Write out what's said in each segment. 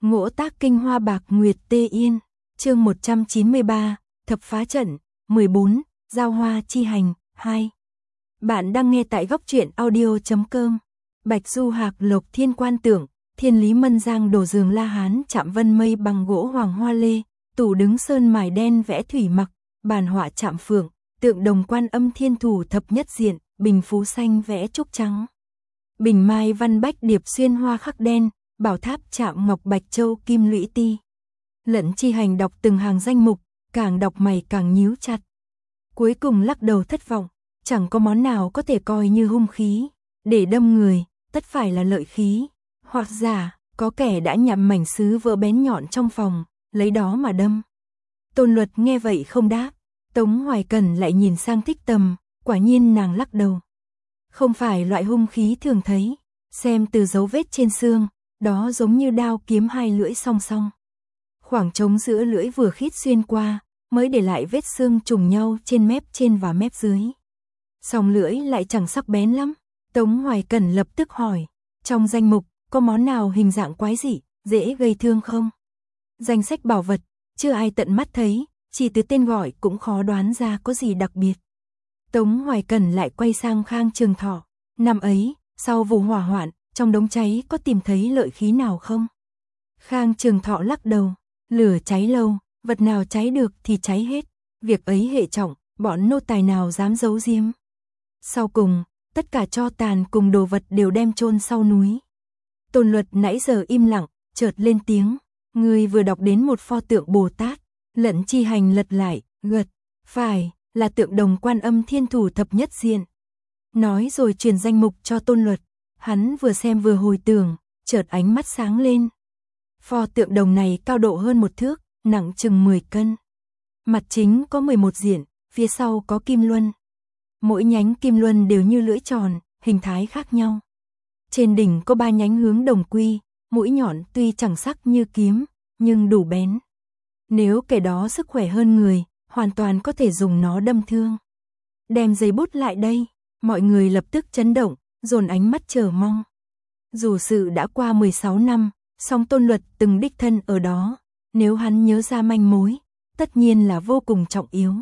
Ngỗ tác kinh hoa bạc nguyệt tê yên, chương 193, thập phá trận, 14, giao hoa chi hành, 2. Bạn đang nghe tại góc truyện audio.com. Bạch Du Hạc Lộc Thiên Quan Tưởng, Thiên Lý Mân Giang Đồ Giường La Hán Chạm Vân Mây bằng gỗ hoàng hoa lê, tủ đứng sơn mài đen vẽ thủy mặc, bàn họa chạm phượng, tượng đồng Quan Âm Thiên Thủ thập nhất diện, bình phú xanh vẽ trúc trắng. Bình mai văn bách điệp xuyên hoa khắc đen, bảo tháp chạm ngọc bạch châu kim lũy ti. Lẫn chi hành đọc từng hàng danh mục, càng đọc mày càng nhíu chặt. Cuối cùng lắc đầu thất vọng, chẳng có món nào có thể coi như hung khí. Để đâm người, tất phải là lợi khí. Hoặc giả, có kẻ đã nhằm mảnh sứ vỡ bén nhọn trong phòng, lấy đó mà đâm. Tôn Luật nghe vậy không đáp. Tống Hoài Cẩn lại nhìn sang Thích Tầm, quả nhiên nàng lắc đầu. Không phải loại hung khí thường thấy, xem từ dấu vết trên xương, đó giống như đao kiếm hai lưỡi song song. Khoảng trống giữa lưỡi vừa khít xuyên qua, mới để lại vết xương trùng nhau trên mép trên và mép dưới. Song lưỡi lại chẳng sắc bén lắm. Tống Hoài Cẩn lập tức hỏi, trong danh mục, có món nào hình dạng quái dị, dễ gây thương không? Danh sách bảo vật, chưa ai tận mắt thấy, chỉ từ tên gọi cũng khó đoán ra có gì đặc biệt. Tống Hoài Cẩn lại quay sang Khang Trường Thọ. Năm ấy, sau vụ hỏa hoạn, trong đống cháy có tìm thấy lợi khí nào không? Khang Trường Thọ lắc đầu. Lửa cháy lâu, vật nào cháy được thì cháy hết. Việc ấy hệ trọng, bọn nô tài nào dám giấu giếm. Sau cùng, tất cả tro tàn cùng đồ vật đều đem chôn sau núi. Tôn Luật nãy giờ im lặng, chợt lên tiếng. Người vừa đọc đến một pho tượng Bồ Tát. Lẫn chi hành lật lại, gật. Phải, là tượng đồng Quan Âm Thiên Thủ thập nhất diện. Nói rồi truyền danh mục cho Tôn Luật. Hắn vừa xem vừa hồi tưởng, chợt ánh mắt sáng lên. Pho tượng đồng này cao độ hơn 1 thước, nặng chừng 10 cân. Mặt chính có 11 diện, phía sau có kim luân. Mỗi nhánh kim luân đều như lưỡi tròn, hình thái khác nhau. Trên đỉnh có 3 nhánh hướng đồng quy, mũi nhọn tuy chẳng sắc như kiếm, nhưng đủ bén. Nếu kẻ đó sức khỏe hơn người, hoàn toàn có thể dùng nó đâm thương. Đem giấy bút lại đây, mọi người lập tức chấn động, dồn ánh mắt chờ mong. Dù sự đã qua 16 năm, song Tôn Luật từng đích thân ở đó, nếu hắn nhớ ra manh mối, tất nhiên là vô cùng trọng yếu.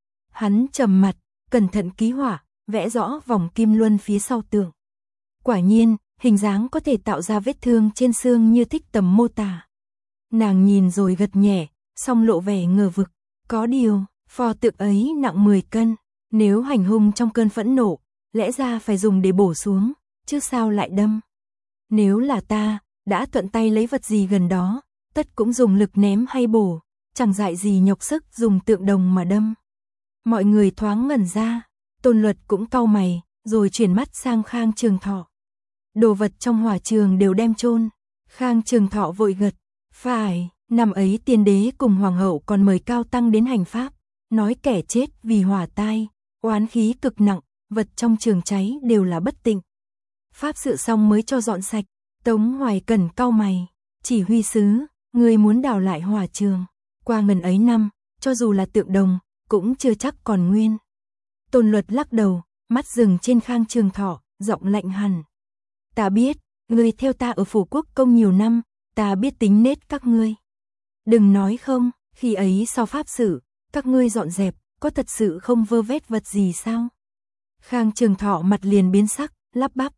Hắn trầm mặt, cẩn thận ký họa, vẽ rõ vòng kim luân phía sau tượng. Quả nhiên, hình dáng có thể tạo ra vết thương trên xương như Thích Tầm mô tả. Nàng nhìn rồi gật nhẹ, song lộ vẻ ngờ vực. Có điều, pho tượng ấy nặng 10 cân, nếu hành hung trong cơn phẫn nộ, lẽ ra phải dùng để bổ xuống, chứ sao lại đâm. Nếu là ta, đã thuận tay lấy vật gì gần đó, tất cũng dùng lực ném hay bổ, chẳng dại gì nhọc sức dùng tượng đồng mà đâm. Mọi người thoáng ngẩn ra, Tôn Luật cũng cau mày, rồi chuyển mắt sang Khang Trường Thọ. Đồ vật trong hỏa trường đều đem chôn. Khang Trường Thọ vội gật. Phải, năm ấy tiên đế cùng hoàng hậu còn mời cao tăng đến hành pháp, nói kẻ chết vì hỏa tai, oán khí cực nặng, vật trong trường cháy đều là bất tịnh. Pháp sự xong mới cho dọn sạch. Tống Hoài Cẩn cau mày, chỉ huy sứ, người muốn đào lại hỏa trường. Qua ngần ấy năm, cho dù là tượng đồng, cũng chưa chắc còn nguyên. Tôn Luật lắc đầu, mắt dừng trên Khang Trường Thọ, giọng lạnh hẳn. Ta biết, người theo ta ở phủ quốc công nhiều năm, ta biết tính nết các ngươi. Đừng nói không, khi ấy sau pháp sự, các ngươi dọn dẹp, có thật sự không vơ vét vật gì sao? Khang Trường Thọ mặt liền biến sắc, lắp bắp.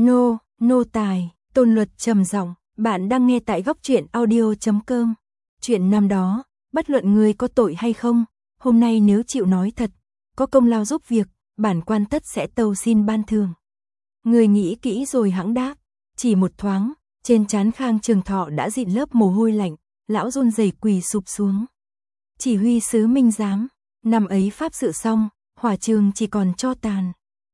Nô tài. Tôn Luật trầm giọng, bạn đang nghe tại góc truyện audio.com. Chuyện năm đó, bất luận người có tội hay không, hôm nay nếu chịu nói thật, có công lao giúp việc, bản quan tất sẽ tâu xin ban thưởng. Người nghĩ kỹ rồi hẵng đáp. Chỉ một thoáng, trên trán Khang Trường Thọ đã dịn lớp mồ hôi lạnh, lão run rẩy quỳ sụp xuống. Chỉ huy sứ minh giám, năm ấy pháp sự xong, hỏa trường chỉ còn tro tàn.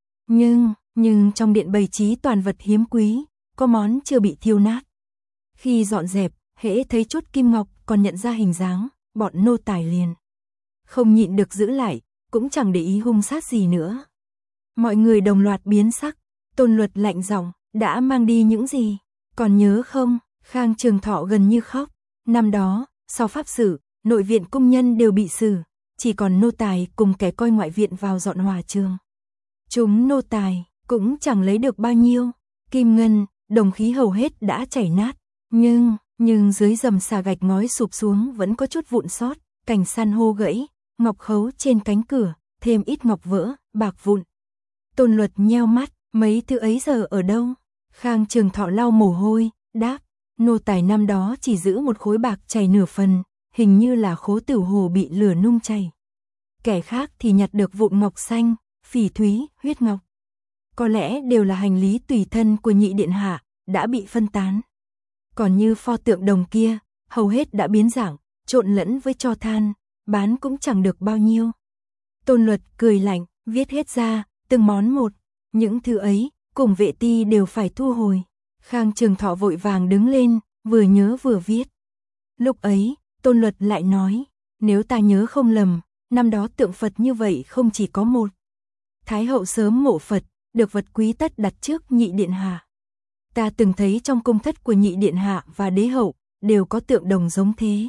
Nhưng trong điện bày trí toàn vật hiếm quý, có món chưa bị thiêu nát. Khi dọn dẹp, hễ thấy chút kim ngọc còn nhận ra hình dáng, bọn nô tài liền không nhịn được giữ lại, cũng chẳng để ý hung sát gì nữa. Mọi người đồng loạt biến sắc. Tôn Luật lạnh giọng, đã mang đi những gì, còn nhớ không? Khang Trường Thọ gần như khóc. Năm đó, sau pháp sự, nội viện cung nhân đều bị xử, chỉ còn nô tài cùng kẻ coi ngoại viện vào dọn hỏa trường. Chúng nô tài cũng chẳng lấy được bao nhiêu, kim ngân, đồng khí hầu hết đã chảy nát, Nhưng dưới dầm xà gạch ngói sụp xuống vẫn có chút vụn sót, cành san hô gãy, ngọc khấu trên cánh cửa, thêm ít ngọc vỡ, bạc vụn. Tôn Luật nheo mắt, mấy thứ ấy giờ ở đâu? Khang Trường Thọ lau mồ hôi, đáp, nô tài năm đó chỉ giữ một khối bạc chảy nửa phần, hình như là Khố Tử Hồ bị lửa nung chảy. Kẻ khác thì nhặt được vụn ngọc xanh, phỉ thúy, huyết ngọc. Có lẽ đều là hành lý tùy thân của nhị điện hạ, đã bị phân tán. Còn như pho tượng đồng kia, hầu hết đã biến dạng, trộn lẫn với tro than, bán cũng chẳng được bao nhiêu. Tôn Luật cười lạnh, viết hết ra, từng món một, những thứ ấy, cùng vệ ti đều phải thu hồi. Khang Trường Thọ vội vàng đứng lên, vừa nhớ vừa viết. Lúc ấy, Tôn Luật lại nói, nếu ta nhớ không lầm, năm đó tượng Phật như vậy không chỉ có một. Thái hậu sớm mộ Phật, được vật quý tất đặt trước nhị điện hạ. Ta từng thấy trong cung thất của nhị điện hạ và đế hậu, đều có tượng đồng giống thế.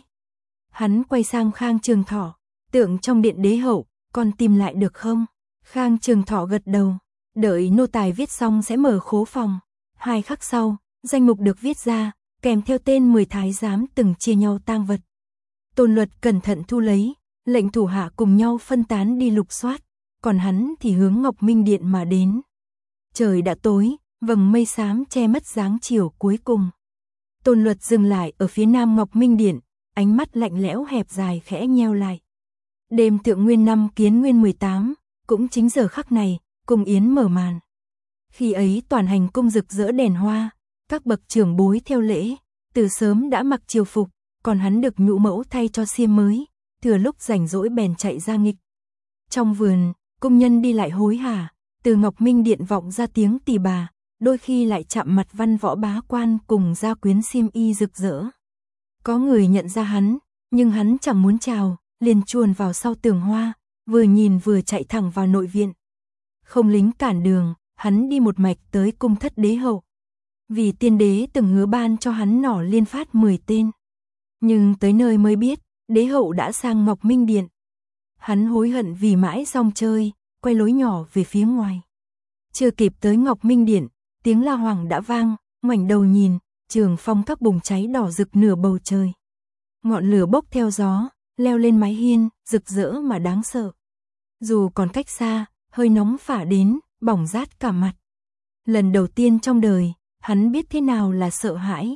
Hắn quay sang Khang Trường Thọ, tượng trong điện đế hậu, con tìm lại được không? Khang Trường Thọ gật đầu, đợi nô tài viết xong sẽ mở khố phòng. 2 khắc sau, danh mục được viết ra, kèm theo tên 10 thái giám từng chia nhau tang vật. Tôn Luật cẩn thận thu lấy, lệnh thủ hạ cùng nhau phân tán đi lục soát, còn hắn thì hướng Ngọc Minh Điện mà đến. Trời đã tối, vầng mây xám che mất dáng chiều cuối cùng. Tôn Luật dừng lại ở phía nam Ngọc Minh Điện, ánh mắt lạnh lẽo hẹp dài khẽ nheo lại. Đêm Thượng Nguyên năm Kiến Nguyên 18, cũng chính giờ khắc này, cung yến mở màn. Khi ấy toàn hành cung rực rỡ đèn hoa, các bậc trưởng bối theo lễ, từ sớm đã mặc triều phục, còn hắn được nhũ mẫu thay cho xiêm mới, thừa lúc rảnh rỗi bèn chạy ra nghịch. Trong vườn, cung nhân đi lại hối hả, từ Ngọc Minh Điện vọng ra tiếng tỳ bà, đôi khi lại chạm mặt văn võ bá quan cùng gia quyến xiêm y rực rỡ. Có người nhận ra hắn, nhưng hắn chẳng muốn chào, liền chuồn vào sau tường hoa, vừa nhìn vừa chạy thẳng vào nội viện. Không lính cản đường, hắn đi một mạch tới cung thất đế hậu. Vì tiên đế từng hứa ban cho hắn nỏ liên phát 10 tên. Nhưng tới nơi mới biết, đế hậu đã sang Ngọc Minh Điện. Hắn hối hận vì mãi rong chơi, quay lối nhỏ về phía ngoài. Chưa kịp tới Ngọc Minh Điện, tiếng la hoàng đã vang, ngoảnh đầu nhìn, trường phong các bùng cháy đỏ rực nửa bầu trời. Ngọn lửa bốc theo gió, leo lên mái hiên, rực rỡ mà đáng sợ. Dù còn cách xa, hơi nóng phả đến, bỏng rát cả mặt. Lần đầu tiên trong đời, hắn biết thế nào là sợ hãi.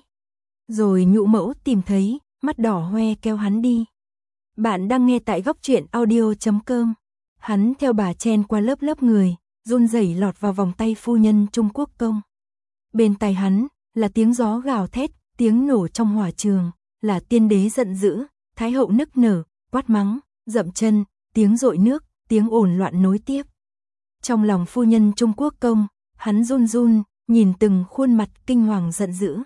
Rồi nhũ mẫu tìm thấy, mắt đỏ hoe kéo hắn đi. Bạn đang nghe tại góc truyện audio.com. Hắn theo bà chen qua lớp lớp người, run rẩy lọt vào vòng tay phu nhân Trung Quốc công. Bên tai hắn là tiếng gió gào thét, tiếng nổ trong hỏa trường, là tiên đế giận dữ, thái hậu nức nở, quát mắng, dậm chân, tiếng dội nước, tiếng ồn loạn nối tiếp. Trong lòng phu nhân Trung Quốc công, hắn run run, nhìn từng khuôn mặt kinh hoàng giận dữ.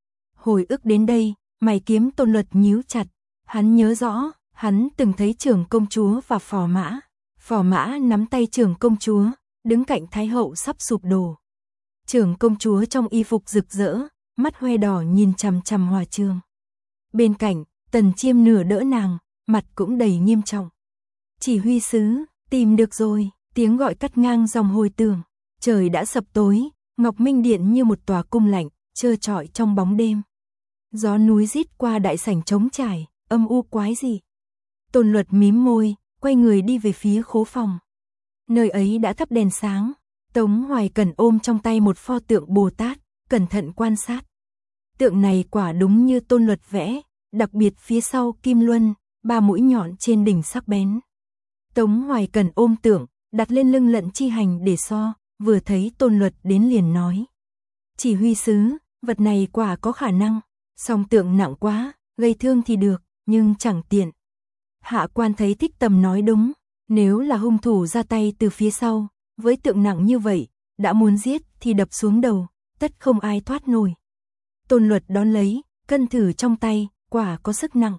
Hồi ức đến đây, mày kiếm Tôn Luật nhíu chặt, hắn nhớ rõ, hắn từng thấy trưởng công chúa và phò mã. Phò mã nắm tay trưởng công chúa, đứng cạnh thái hậu sắp sụp đổ. Trưởng công chúa trong y phục rực rỡ, mắt hoe đỏ nhìn chằm chằm hỏa trường. Bên cạnh, Tần Chiêm nửa đỡ nàng, mặt cũng đầy nghiêm trọng. Chỉ huy sứ, tìm được rồi, tiếng gọi cắt ngang dòng hồi tưởng. Trời đã sập tối, Ngọc Minh Điện như một tòa cung lạnh, trơ trọi trong bóng đêm. Gió núi rít qua đại sảnh trống trải, âm u quái dị. Tôn Luật mím môi, quay người đi về phía khố phòng. Nơi ấy đã thắp đèn sáng, Tống Hoài Cẩn ôm trong tay một pho tượng Bồ Tát, cẩn thận quan sát. Tượng này quả đúng như Tôn Luật vẽ, đặc biệt phía sau kim luân, 3 mũi nhọn trên đỉnh sắc bén. Tống Hoài Cẩn ôm tượng, đặt lên lưng Lận Chi Hành để so, vừa thấy Tôn Luật đến liền nói. Chỉ huy sứ, vật này quả có khả năng, song tượng nặng quá, gây thương thì được, nhưng chẳng tiện. Hạ quan thấy Thích Tầm nói đúng, nếu là hung thủ ra tay từ phía sau, với tượng nặng như vậy, đã muốn giết thì đập xuống đầu, tất không ai thoát nổi. Tôn Luật đón lấy, cân thử trong tay, quả có sức nặng.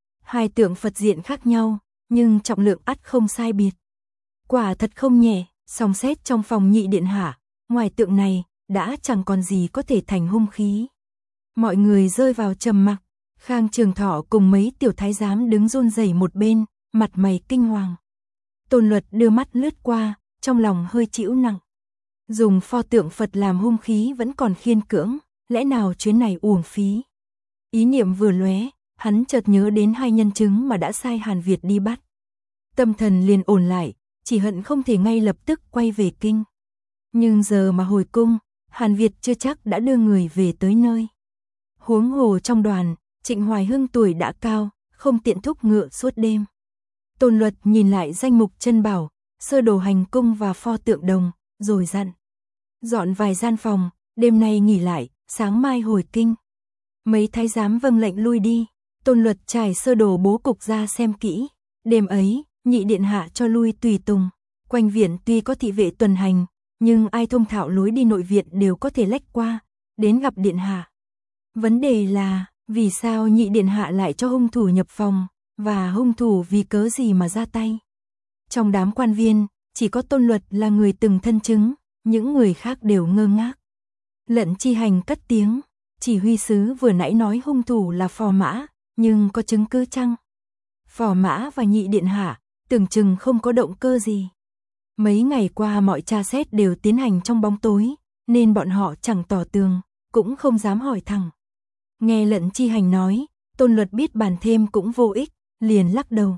2 tượng Phật diện khác nhau, nhưng trọng lượng ắt không sai biệt. Quả thật không nhẹ, song xét trong phòng nhị điện hạ, ngoài tượng này, đã chẳng còn gì có thể thành hung khí. Mọi người rơi vào trầm mặc, Khang Trường Thọ cùng mấy tiểu thái giám đứng run rẩy một bên, mặt mày kinh hoàng. Tôn Luật đưa mắt lướt qua, trong lòng hơi chịu nặng. Dùng pho tượng Phật làm hung khí vẫn còn khiên cưỡng, lẽ nào chuyến này uổng phí. Ý niệm vừa lóe, hắn chợt nhớ đến hai nhân chứng mà đã sai Hàn Việt đi bắt. Tâm thần liền ổn lại, chỉ hận không thể ngay lập tức quay về kinh. Nhưng giờ mà hồi cung, Hàn Việt chưa chắc đã đưa người về tới nơi. Huống hồ trong đoàn, Trịnh Hoài Hưng tuổi đã cao, không tiện thúc ngựa suốt đêm. Tôn Luật nhìn lại danh mục chân bảo, sơ đồ hành cung và pho tượng đồng, rồi dặn. Dọn vài gian phòng, đêm nay nghỉ lại, sáng mai hồi kinh. Mấy thái giám vâng lệnh lui đi, Tôn Luật trải sơ đồ bố cục ra xem kỹ. Đêm ấy, nhị điện hạ cho lui tùy tùng. Quanh viện tuy có thị vệ tuần hành, nhưng ai thông thạo lối đi nội viện đều có thể lách qua, đến gặp điện hạ. Vấn đề là, vì sao nhị điện hạ lại cho hung thủ nhập phòng, và hung thủ vì cớ gì mà ra tay? Trong đám quan viên, chỉ có Tôn Luật là người từng thân chứng, những người khác đều ngơ ngác. Lận Chi Hành cất tiếng, chỉ huy sứ vừa nãy nói hung thủ là Phò Mã, nhưng có chứng cứ chăng? Phò Mã và nhị điện hạ, tưởng chừng không có động cơ gì. Mấy ngày qua mọi tra xét đều tiến hành trong bóng tối, nên bọn họ chẳng tỏ tường, cũng không dám hỏi thẳng. Nghe Lận Chi Hành nói, Tôn Luật biết bàn thêm cũng vô ích, liền lắc đầu.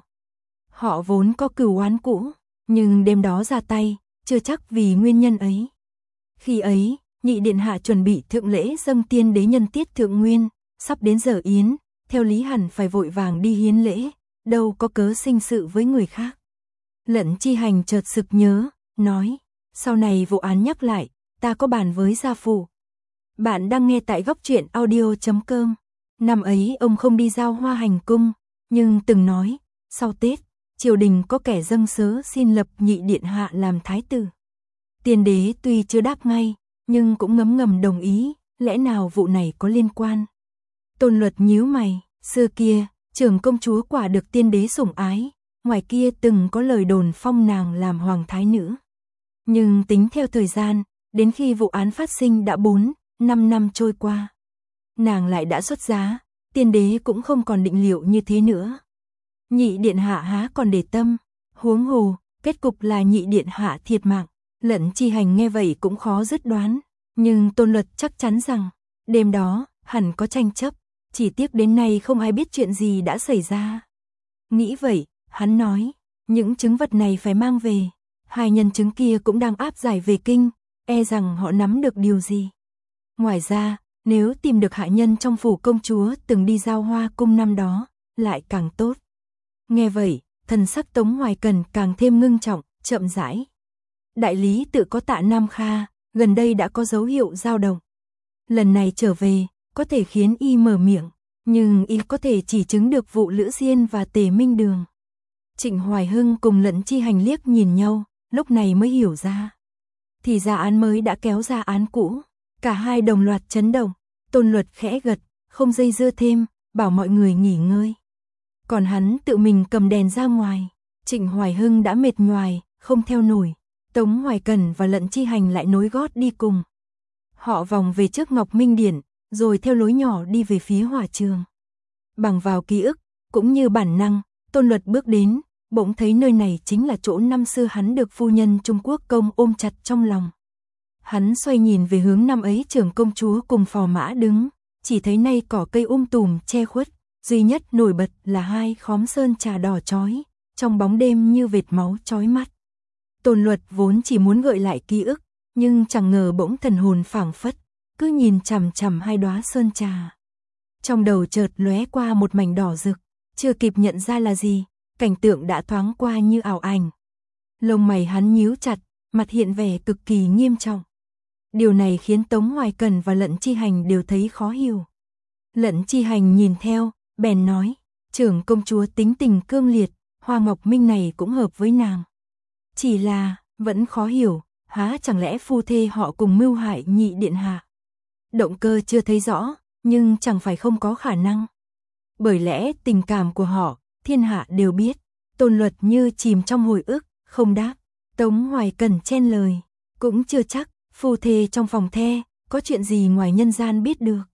Họ vốn có cửu oán cũ, nhưng đêm đó ra tay, chưa chắc vì nguyên nhân ấy. Khi ấy, nhị điện hạ chuẩn bị thượng lễ dâng tiên đế nhân tiết thượng nguyên, sắp đến giờ yến, theo lý hẳn phải vội vàng đi hiến lễ, đâu có cớ sinh sự với người khác. Lận Chi Hành chợt sực nhớ, nói, sau này vụ án nhắc lại, ta có bàn với gia phụ. Bạn đang nghe tại góc truyện audio.com. Năm ấy ông không đi giao hoa hành cung, nhưng từng nói, sau Tết, triều đình có kẻ dâng sớ xin lập nhị điện hạ làm thái tử. Tiên đế tuy chưa đáp ngay, nhưng cũng ngấm ngầm đồng ý, lẽ nào vụ này có liên quan. Tôn Luật nhíu mày, xưa kia, trưởng công chúa quả được tiên đế sủng ái, ngoài kia từng có lời đồn phong nàng làm hoàng thái nữ. Nhưng tính theo thời gian, đến khi vụ án phát sinh đã 4-5 năm trôi qua. Nàng lại đã xuất giá, tiên đế cũng không còn định liệu như thế nữa. Nhị điện hạ há còn để tâm, huống hồ, kết cục là nhị điện hạ thiệt mạng. Lận Chi Hành nghe vậy cũng khó dứt đoán, nhưng Tôn Luật chắc chắn rằng, đêm đó, hẳn có tranh chấp, chỉ tiếc đến nay không ai biết chuyện gì đã xảy ra. Nghĩ vậy, hắn nói, những chứng vật này phải mang về, hai nhân chứng kia cũng đang áp giải về kinh, e rằng họ nắm được điều gì. Ngoài ra, nếu tìm được hạ nhân trong phủ công chúa từng đi giao hoa cung năm đó, lại càng tốt. Nghe vậy, thần sắc Tống Hoài Cần càng thêm ngưng trọng, chậm rãi. Đại lý tự có Tạ Nam Kha, gần đây đã có dấu hiệu dao động. Lần này trở về, có thể khiến y mở miệng, nhưng y có thể chỉ chứng được vụ Lữ Diên và Tề Minh Đường. Trịnh Hoài Hưng cùng Lận Chi Hành liếc nhìn nhau, lúc này mới hiểu ra. Thì ra án mới đã kéo ra án cũ, cả hai đồng loạt chấn động. Tôn Luật khẽ gật, không dây dưa thêm, bảo mọi người nghỉ ngơi. Còn hắn tự mình cầm đèn ra ngoài. Trịnh Hoài Hưng đã mệt nhoài, không theo nổi. Tống Hoài Cần và Lận Chi Hành lại nối gót đi cùng. Họ vòng về trước Ngọc Minh Điển, rồi theo lối nhỏ đi về phía hỏa trường. Bằng vào ký ức, cũng như bản năng, Tôn Luật bước đến, bỗng thấy nơi này chính là chỗ năm xưa hắn được phu nhân Trung Quốc công ôm chặt trong lòng. Hắn xoay nhìn về hướng năm ấy trưởng công chúa cùng Phò Mã đứng, chỉ thấy nay cỏ cây tùm che khuất, duy nhất nổi bật là hai khóm sơn trà đỏ chói, trong bóng đêm như vệt máu chói mắt. Tôn Luật vốn chỉ muốn gợi lại ký ức, nhưng chẳng ngờ bỗng thần hồn phảng phất, cứ nhìn chằm chằm hai đóa sơn trà. Trong đầu chợt lóe qua một mảnh đỏ rực, chưa kịp nhận ra là gì, cảnh tượng đã thoáng qua như ảo ảnh. Lông mày hắn nhíu chặt, mặt hiện vẻ cực kỳ nghiêm trọng. Điều này khiến Tống Hoài Cần và Lận Chi Hành đều thấy khó hiểu. Lận Chi Hành nhìn theo, bèn nói, trưởng công chúa tính tình cương liệt, Hoa Ngọc Minh này cũng hợp với nàng. Chỉ là, vẫn khó hiểu, há chẳng lẽ phu thê họ cùng mưu hại nhị điện hạ. Động cơ chưa thấy rõ, nhưng chẳng phải không có khả năng. Bởi lẽ tình cảm của họ, thiên hạ đều biết. Tôn Luật như chìm trong hồi ức, không đáp. Tống Hoài Cần chen lời, cũng chưa chắc, phu thê trong phòng the, có chuyện gì ngoài nhân gian biết được.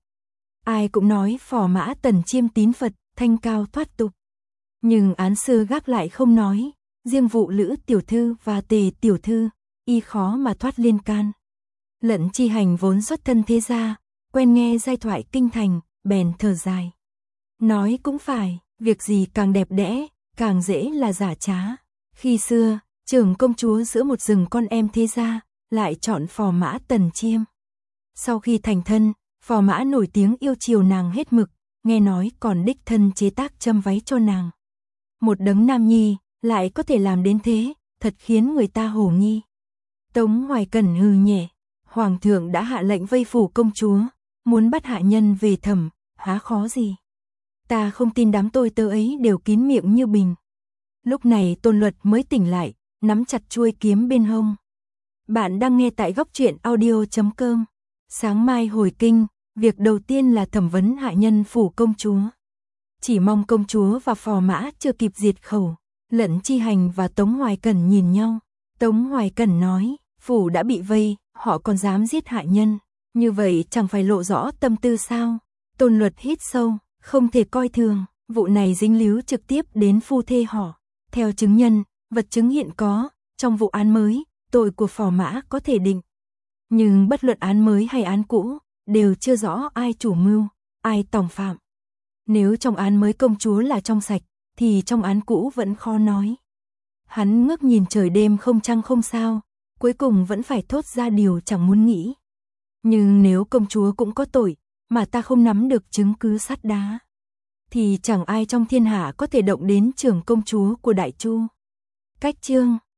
Ai cũng nói Phò Mã Tần chiêm tín Phật, thanh cao thoát tục. Nhưng án sư gác lại không nói, riêng vụ Lữ tiểu thư và Tề tiểu thư, y khó mà thoát liên can. Lận Chi Hành vốn xuất thân thế gia, quen nghe giai thoại kinh thành, bèn thở dài. Nói cũng phải, việc gì càng đẹp đẽ, càng dễ là giả trá. Khi xưa, trưởng công chúa giữa một rừng con em thế gia, lại chọn phò mã Tần Chiêm. Sau khi thành thân, phò mã nổi tiếng yêu chiều nàng hết mực, nghe nói còn đích thân chế tác châm váy cho nàng. Một đấng nam nhi, lại có thể làm đến thế, thật khiến người ta hồ nghi. Tống Hoài Cẩn hừ nhẹ, Hoàng thượng đã hạ lệnh vây phủ công chúa, muốn bắt hạ nhân về thẩm, há khó gì. Ta không tin đám tôi tớ ấy đều kín miệng như bình. Lúc này Tôn Luật mới tỉnh lại, nắm chặt chuôi kiếm bên hông. Bạn đang nghe tại góc truyện audio.com. Sáng mai hồi kinh, việc đầu tiên là thẩm vấn hạ nhân phủ công chúa. Chỉ mong công chúa và phò mã chưa kịp diệt khẩu. Lẫn Chi Hành và Tống Hoài Cẩn nhìn nhau. Tống Hoài Cẩn nói, phủ đã bị vây, họ còn dám giết hạ nhân. Như vậy chẳng phải lộ rõ tâm tư sao? Tôn Luật hít sâu, không thể coi thường, vụ này dính líu trực tiếp đến phu thê họ. Theo chứng nhân, vật chứng hiện có, trong vụ án mới, tội của phò mã có thể định. Nhưng bất luận án mới hay án cũ, đều chưa rõ ai chủ mưu, ai tòng phạm. Nếu trong án mới công chúa là trong sạch, thì trong án cũ vẫn khó nói. Hắn ngước nhìn trời đêm không trăng không sao, cuối cùng vẫn phải thốt ra điều chẳng muốn nghĩ. Nhưng nếu công chúa cũng có tội, mà ta không nắm được chứng cứ sắt đá, thì chẳng ai trong thiên hạ có thể động đến trưởng công chúa của Đại Chu. Cách chương